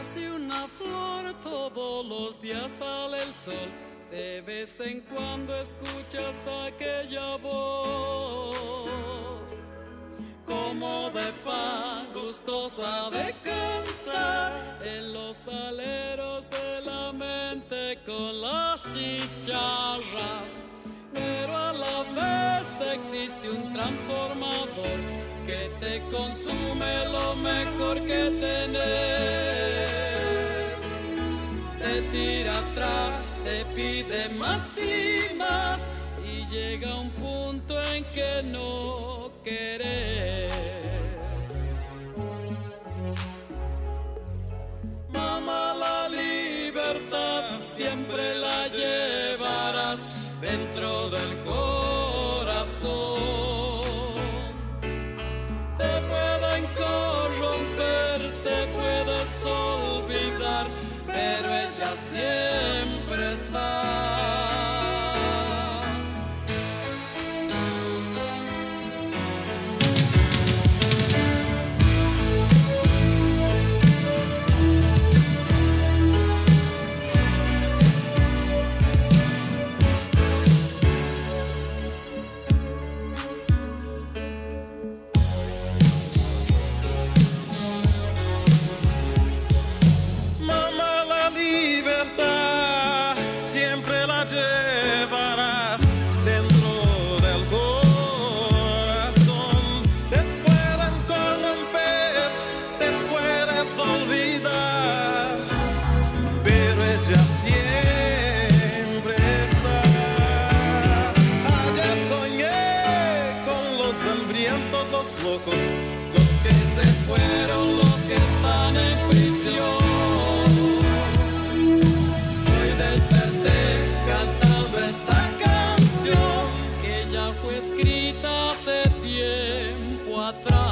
nace una flor, todos los días sale el sol. De vez en cuando escuchas aquella voz, como de pan, gustosa de cantar, en los aleros de la mente con las chicharras. Pero a la vez existe un transformador que te consume lo mejor que tenés. Te tira atrás, te pide más y más, y llega un punto en que no querés. Mamá, la libertad siempre la llevarás dentro del corazón. Te pueden corromper, te puedes olvidar, pero ella siempre está. Llevarás dentro del corazón. Te pueden corromper, te puedes olvidar, pero ella siempre está. Ayer soñé con los hambrientos, los locos, los que se fueron, los que están en prisión. Fue escrita hace tiempo atrás.